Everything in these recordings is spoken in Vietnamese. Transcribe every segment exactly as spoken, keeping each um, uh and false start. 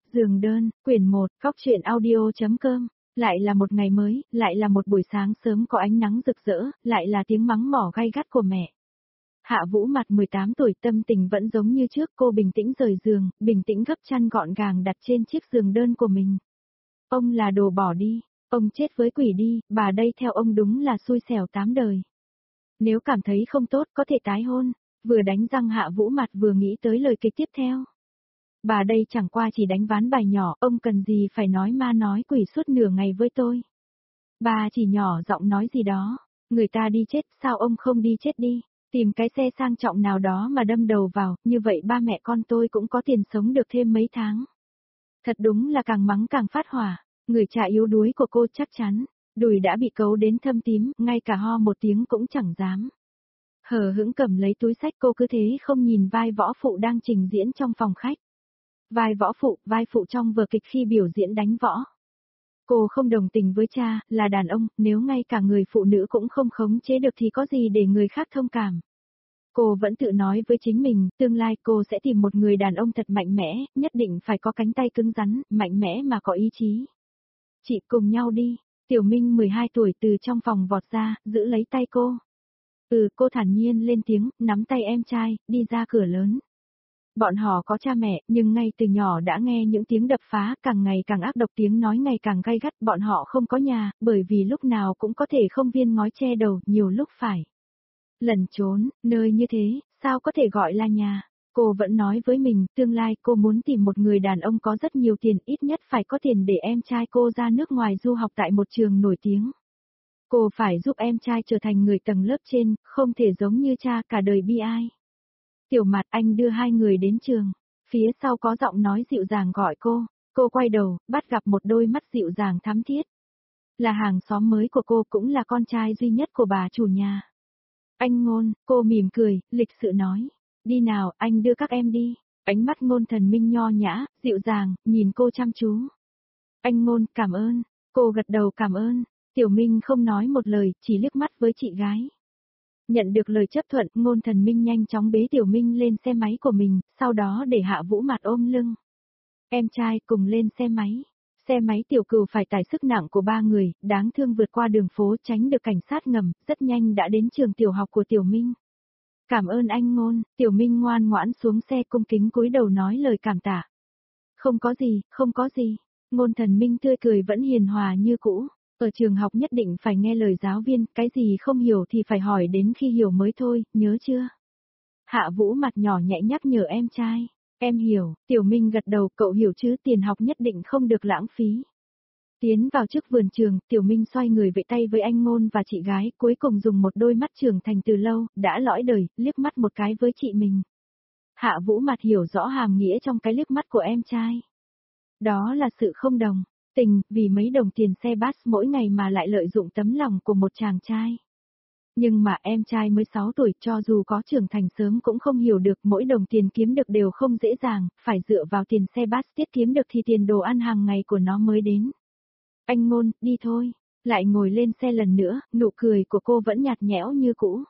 Giường đơn, quyển một, Cóc truyện audio chấm com. Lại là một ngày mới, lại là một buổi sáng sớm có ánh nắng rực rỡ, lại là tiếng mắng mỏ gay gắt của mẹ. Hạ Vũ mặt mười tám tuổi, tâm tình vẫn giống như trước, cô bình tĩnh rời giường, bình tĩnh gấp chăn gọn gàng đặt trên chiếc giường đơn của mình. Ông là đồ bỏ đi, ông chết với quỷ đi, bà đây theo ông đúng là xui xẻo tám đời. Nếu cảm thấy không tốt có thể tái hôn, vừa đánh răng Hạ Vũ mặt vừa nghĩ tới lời kịch tiếp theo. Bà đây chẳng qua chỉ đánh ván bài nhỏ, ông cần gì phải nói ma nói quỷ suốt nửa ngày với tôi. Bà chỉ nhỏ giọng nói gì đó, người ta đi chết, sao ông không đi chết đi, tìm cái xe sang trọng nào đó mà đâm đầu vào, như vậy ba mẹ con tôi cũng có tiền sống được thêm mấy tháng. Thật đúng là càng mắng càng phát hỏa, người cha yếu đuối của cô chắc chắn, đùi đã bị cấu đến thâm tím, ngay cả ho một tiếng cũng chẳng dám. Hờ hững cầm lấy túi sách, cô cứ thế không nhìn vai võ phụ đang trình diễn trong phòng khách. Vai võ phụ, vai phụ trong vở kịch khi biểu diễn đánh võ. Cô không đồng tình với cha, là đàn ông, nếu ngay cả người phụ nữ cũng không khống chế được thì có gì để người khác thông cảm. Cô vẫn tự nói với chính mình, tương lai cô sẽ tìm một người đàn ông thật mạnh mẽ, nhất định phải có cánh tay cứng rắn, mạnh mẽ mà có ý chí. Chị cùng nhau đi, Tiểu Minh mười hai tuổi từ trong phòng vọt ra, giữ lấy tay cô. Ừ, cô thản nhiên lên tiếng, nắm tay em trai, đi ra cửa lớn. Bọn họ có cha mẹ, nhưng ngay từ nhỏ đã nghe những tiếng đập phá, càng ngày càng ác độc, tiếng nói ngày càng gay gắt. Bọn họ không có nhà, bởi vì lúc nào cũng có thể không viên ngói che đầu, nhiều lúc phải lẩn trốn, nơi như thế, sao có thể gọi là nhà. Cô vẫn nói với mình, tương lai cô muốn tìm một người đàn ông có rất nhiều tiền, ít nhất phải có tiền để em trai cô ra nước ngoài du học tại một trường nổi tiếng. Cô phải giúp em trai trở thành người tầng lớp trên, không thể giống như cha cả đời bi ai. Tiểu Mặt, anh đưa hai người đến trường. Phía sau có giọng nói dịu dàng gọi cô. Cô quay đầu, bắt gặp một đôi mắt dịu dàng thắm thiết. Là hàng xóm mới của cô, cũng là con trai duy nhất của bà chủ nhà. Anh Ngôn, cô mỉm cười, lịch sự nói. Đi nào, anh đưa các em đi. Ánh mắt Ngôn Thần Minh nho nhã, dịu dàng, nhìn cô chăm chú. Anh Ngôn, cảm ơn. Cô gật đầu cảm ơn. Tiểu Minh không nói một lời, chỉ liếc mắt với chị gái. Nhận được lời chấp thuận, Ngôn Thần Minh nhanh chóng bế Tiểu Minh lên xe máy của mình, sau đó để Hạ Vũ mặt ôm lưng. Em trai cùng lên xe máy. Xe máy Tiểu Cừu phải tải sức nặng của ba người, đáng thương vượt qua đường phố tránh được cảnh sát ngầm, rất nhanh đã đến trường tiểu học của Tiểu Minh. Cảm ơn anh Ngôn, Tiểu Minh ngoan ngoãn xuống xe cung kính cúi đầu nói lời cảm tạ. Không có gì, không có gì. Ngôn Thần Minh tươi cười vẫn hiền hòa như cũ. Ở trường học nhất định phải nghe lời giáo viên, cái gì không hiểu thì phải hỏi đến khi hiểu mới thôi, nhớ chưa? Hạ Vũ mặt nhỏ nhẹ nhắc nhở em trai. Em hiểu, Tiểu Minh gật đầu, cậu hiểu chứ, tiền học nhất định không được lãng phí. Tiến vào trước vườn trường, Tiểu Minh xoay người vẫy tay với anh Ngôn và chị gái, cuối cùng dùng một đôi mắt trưởng thành từ lâu, đã lõi đời, liếc mắt một cái với chị mình. Hạ Vũ mặt hiểu rõ hàm nghĩa trong cái liếc mắt của em trai. Đó là sự không đồng tình, vì mấy đồng tiền xe bus mỗi ngày mà lại lợi dụng tấm lòng của một chàng trai. Nhưng mà em trai mới sáu tuổi, cho dù có trưởng thành sớm cũng không hiểu được mỗi đồng tiền kiếm được đều không dễ dàng, phải dựa vào tiền xe bus tiết kiếm được thì tiền đồ ăn hàng ngày của nó mới đến. Anh Ngôn, đi thôi. Lại ngồi lên xe lần nữa, nụ cười của cô vẫn nhạt nhẽo như cũ.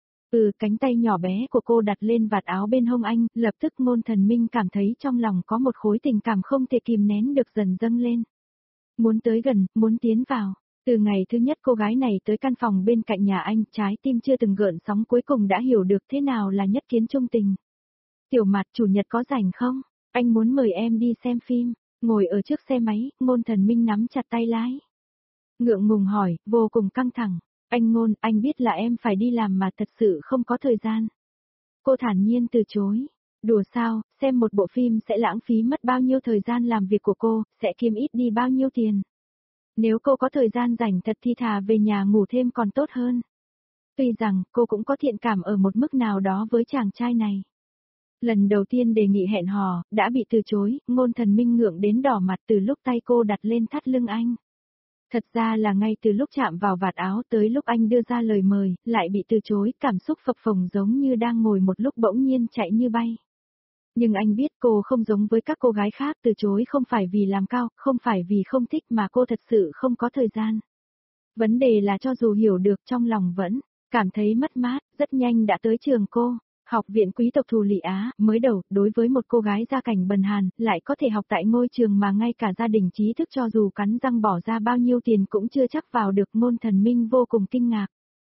Ừ, cánh tay nhỏ bé của cô đặt lên vạt áo bên hông anh, lập tức Ngôn Thần Minh cảm thấy trong lòng có một khối tình cảm không thể kìm nén được dần dâng lên. Muốn tới gần, muốn tiến vào. Từ ngày thứ nhất cô gái này tới căn phòng bên cạnh nhà anh, trái tim chưa từng gợn sóng cuối cùng đã hiểu được thế nào là nhất kiến chung tình. Tiểu Mặt, chủ nhật có rảnh không? Anh muốn mời em đi xem phim. Ngồi ở trước xe máy, Ngôn Thần Minh nắm chặt tay lái. Ngượng ngùng hỏi, vô cùng căng thẳng. Anh Ngôn, anh biết là em phải đi làm mà thật sự không có thời gian. Cô thản nhiên từ chối. Đùa sao, xem một bộ phim sẽ lãng phí mất bao nhiêu thời gian làm việc của cô, sẽ kiếm ít đi bao nhiêu tiền. Nếu cô có thời gian rảnh thật thì thà về nhà ngủ thêm còn tốt hơn. Tuy rằng, cô cũng có thiện cảm ở một mức nào đó với chàng trai này. Lần đầu tiên đề nghị hẹn hò, đã bị từ chối, Ngôn Thần Minh ngượng đến đỏ mặt từ lúc tay cô đặt lên thắt lưng anh. Thật ra là ngay từ lúc chạm vào vạt áo tới lúc anh đưa ra lời mời, lại bị từ chối, cảm xúc phập phồng giống như đang ngồi một lúc bỗng nhiên chạy như bay. Nhưng anh biết cô không giống với các cô gái khác, từ chối không phải vì làm cao, không phải vì không thích mà cô thật sự không có thời gian. Vấn đề là cho dù hiểu được trong lòng vẫn cảm thấy mất mát, rất nhanh đã tới trường cô. Học viện quý tộc Thù Lị Á, mới đầu, đối với một cô gái gia cảnh bần hàn, lại có thể học tại ngôi trường mà ngay cả gia đình trí thức cho dù cắn răng bỏ ra bao nhiêu tiền cũng chưa chắc vào được, Ngôn Thần Minh vô cùng kinh ngạc.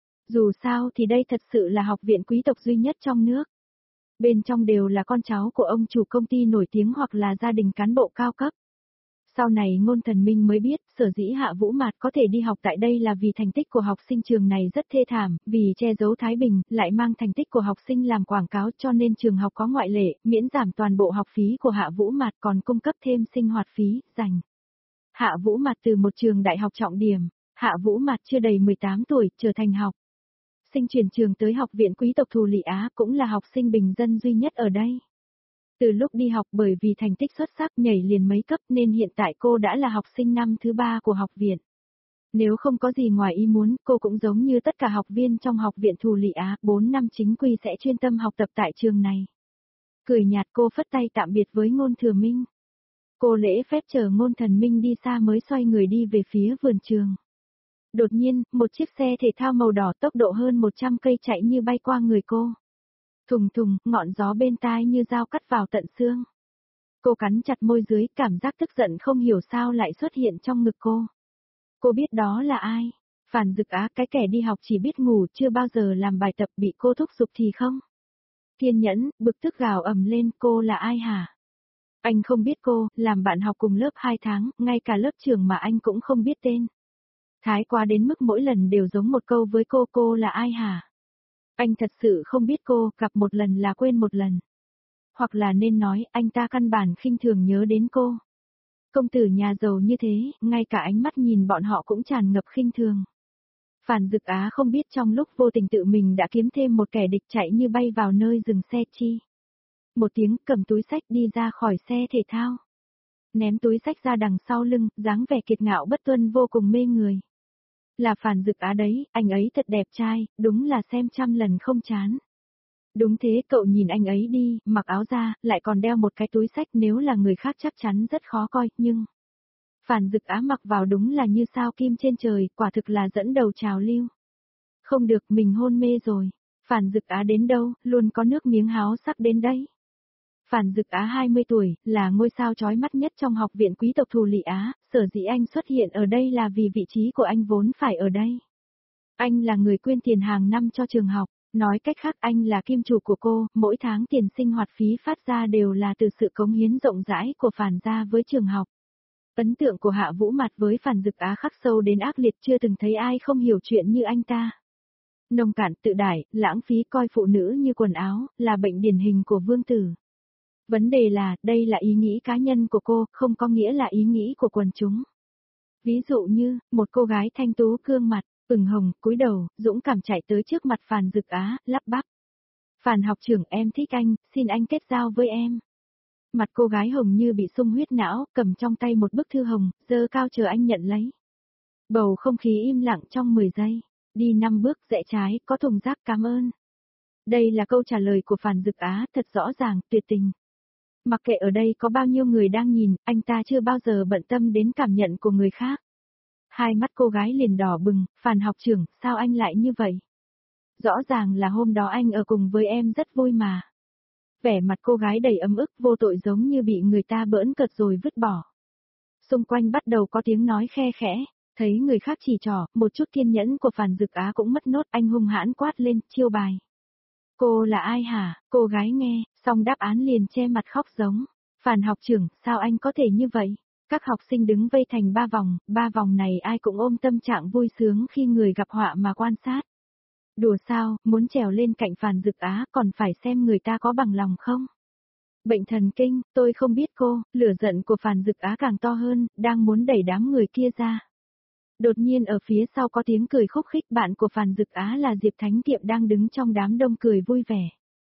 Dù sao thì đây thật sự là học viện quý tộc duy nhất trong nước. Bên trong đều là con cháu của ông chủ công ty nổi tiếng hoặc là gia đình cán bộ cao cấp. Sau này Ngôn Thần Minh mới biết, sở dĩ Hạ Vũ Mạt có thể đi học tại đây là vì thành tích của học sinh trường này rất thê thảm, vì che giấu Thái Bình, lại mang thành tích của học sinh làm quảng cáo cho nên trường học có ngoại lệ, miễn giảm toàn bộ học phí của Hạ Vũ Mạt còn cung cấp thêm sinh hoạt phí, dành. Hạ Vũ Mạt từ một trường đại học trọng điểm, Hạ Vũ Mạt chưa đầy mười tám tuổi, trở thành học sinh chuyển trường tới học viện quý tộc Thù Lị Á, cũng là học sinh bình dân duy nhất ở đây. Từ lúc đi học bởi vì thành tích xuất sắc nhảy liền mấy cấp nên hiện tại cô đã là học sinh năm thứ ba của học viện. Nếu không có gì ngoài ý muốn, cô cũng giống như tất cả học viên trong học viện Thù Lị Á, bốn năm chính quy sẽ chuyên tâm học tập tại trường này. Cười nhạt cô phất tay tạm biệt với Ngôn Thừa Minh. Cô lễ phép chờ Ngôn Thần Minh đi xa mới xoay người đi về phía vườn trường. Đột nhiên, một chiếc xe thể thao màu đỏ tốc độ hơn một trăm cây chạy như bay qua người cô. Thùng thùng, ngọn gió bên tai như dao cắt vào tận xương. Cô cắn chặt môi dưới, cảm giác tức giận không hiểu sao lại xuất hiện trong ngực cô. Cô biết đó là ai? Phản Dực Á, cái kẻ đi học chỉ biết ngủ chưa bao giờ làm bài tập, bị cô thúc giục thì không. Kiên nhẫn, bực tức gào ầm lên, cô là ai hả? Anh không biết cô, làm bạn học cùng lớp hai tháng, ngay cả lớp trưởng mà anh cũng không biết tên. Thái quá đến mức mỗi lần đều giống một câu với cô, cô là ai hả? Anh thật sự không biết cô, gặp một lần là quên một lần. Hoặc là nên nói, anh ta căn bản khinh thường nhớ đến cô. Công tử nhà giàu như thế, ngay cả ánh mắt nhìn bọn họ cũng tràn ngập khinh thường. Phản Dực Á không biết trong lúc vô tình tự mình đã kiếm thêm một kẻ địch chạy như bay vào nơi dừng xe chi. Một tiếng cầm túi sách đi ra khỏi xe thể thao. Ném túi sách ra đằng sau lưng, dáng vẻ kiệt ngạo bất tuân vô cùng mê người. Là Phản Dực Á đấy, anh ấy thật đẹp trai, đúng là xem trăm lần không chán. Đúng thế, cậu nhìn anh ấy đi, mặc áo da, lại còn đeo một cái túi sách, nếu là người khác chắc chắn rất khó coi, nhưng... Phản Dực Á mặc vào đúng là như sao kim trên trời, quả thực là dẫn đầu trào lưu. Không được, mình hôn mê rồi. Phản Dực Á đến đâu, luôn có nước miếng háo sắc đến đấy. Phản Dực Á hai mươi tuổi, là ngôi sao chói mắt nhất trong học viện quý tộc Thù Lị Á, sở dĩ anh xuất hiện ở đây là vì vị trí của anh vốn phải ở đây. Anh là người quyên tiền hàng năm cho trường học, nói cách khác anh là kim chủ của cô, mỗi tháng tiền sinh hoạt phí phát ra đều là từ sự cống hiến rộng rãi của Phản gia với trường học. Ấn tượng của Hạ Vũ Mạt với Phản Dực Á khắc sâu đến ác liệt, chưa từng thấy ai không hiểu chuyện như anh ta. Nông cạn, tự đại, lãng phí, coi phụ nữ như quần áo, là bệnh điển hình của vương tử. Vấn đề là, đây là ý nghĩ cá nhân của cô, không có nghĩa là ý nghĩ của quần chúng. Ví dụ như, một cô gái thanh tú gương mặt, ửng hồng, cúi đầu, dũng cảm chạy tới trước mặt Phản Dực Á, lắp bắp. Phản học trưởng, em thích anh, xin anh kết giao với em. Mặt cô gái hồng như bị sung huyết não, cầm trong tay một bức thư hồng, giơ cao chờ anh nhận lấy. Bầu không khí im lặng trong mười giây. Đi năm bước, rẽ trái, có thùng rác, cảm ơn. Đây là câu trả lời của Phản Dực Á, thật rõ ràng, tuyệt tình. Mặc kệ ở đây có bao nhiêu người đang nhìn, anh ta chưa bao giờ bận tâm đến cảm nhận của người khác. Hai mắt cô gái liền đỏ bừng, Phản học trưởng, sao anh lại như vậy? Rõ ràng là hôm đó anh ở cùng với em rất vui mà. Vẻ mặt cô gái đầy ấm ức, vô tội giống như bị người ta bỡn cợt rồi vứt bỏ. Xung quanh bắt đầu có tiếng nói khe khẽ, thấy người khác chỉ trỏ, một chút kiên nhẫn của Phản Dực Á cũng mất nốt, anh hung hãn quát lên, chiêu bài. Cô là ai hả? Cô gái nghe, xong đáp án liền che mặt khóc giống. Phản học trưởng, sao anh có thể như vậy? Các học sinh đứng vây thành ba vòng, ba vòng này ai cũng ôm tâm trạng vui sướng khi người gặp họa mà quan sát. Đùa sao, muốn trèo lên cạnh Phản Dực Á còn phải xem người ta có bằng lòng không? Bệnh thần kinh, tôi không biết cô, lửa giận của Phản Dực Á càng to hơn, đang muốn đẩy đám người kia ra. Đột nhiên ở phía sau có tiếng cười khúc khích, bạn của Phản Dực Á là Diệp Thánh Kiệm đang đứng trong đám đông cười vui vẻ.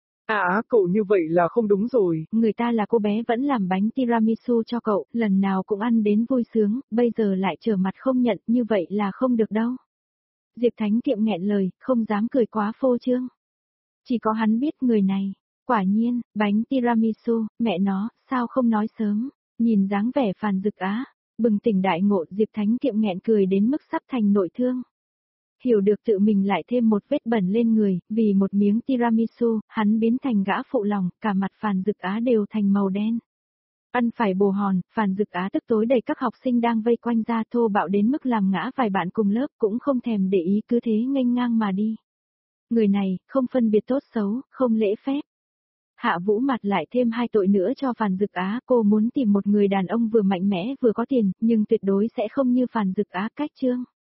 À, cậu như vậy là không đúng rồi. Người ta là cô bé vẫn làm bánh tiramisu cho cậu, lần nào cũng ăn đến vui sướng, bây giờ lại trở mặt không nhận, như vậy là không được đâu. Diệp Thánh Kiệm nghẹn lời, không dám cười quá phô trương. Chỉ có hắn biết người này. Quả nhiên, bánh tiramisu, mẹ nó, sao không nói sớm. Nhìn dáng vẻ Phản Dực Á, bừng tỉnh đại ngộ, Diệp Thánh Kiệm nghẹn cười đến mức sắp thành nội thương. hiểu được tự mình lại thêm một vết bẩn lên người, vì một miếng tiramisu, hắn biến thành gã phụ lòng, cả mặt Phàn Dực Á đều thành màu đen. Ăn phải bồ hòn, Phàn Dực Á tức tối đẩy các học sinh đang vây quanh ra thô bạo đến mức làm ngã vài bạn cùng lớp cũng không thèm để ý cứ thế nghênh ngang mà đi. Người này, không phân biệt tốt xấu, không lễ phép. Hạ Vũ mặt lại thêm hai tội nữa cho Phàn Dực Á, cô muốn tìm một người đàn ông vừa mạnh mẽ vừa có tiền, nhưng tuyệt đối sẽ không như Phàn Dực Á cách Trương.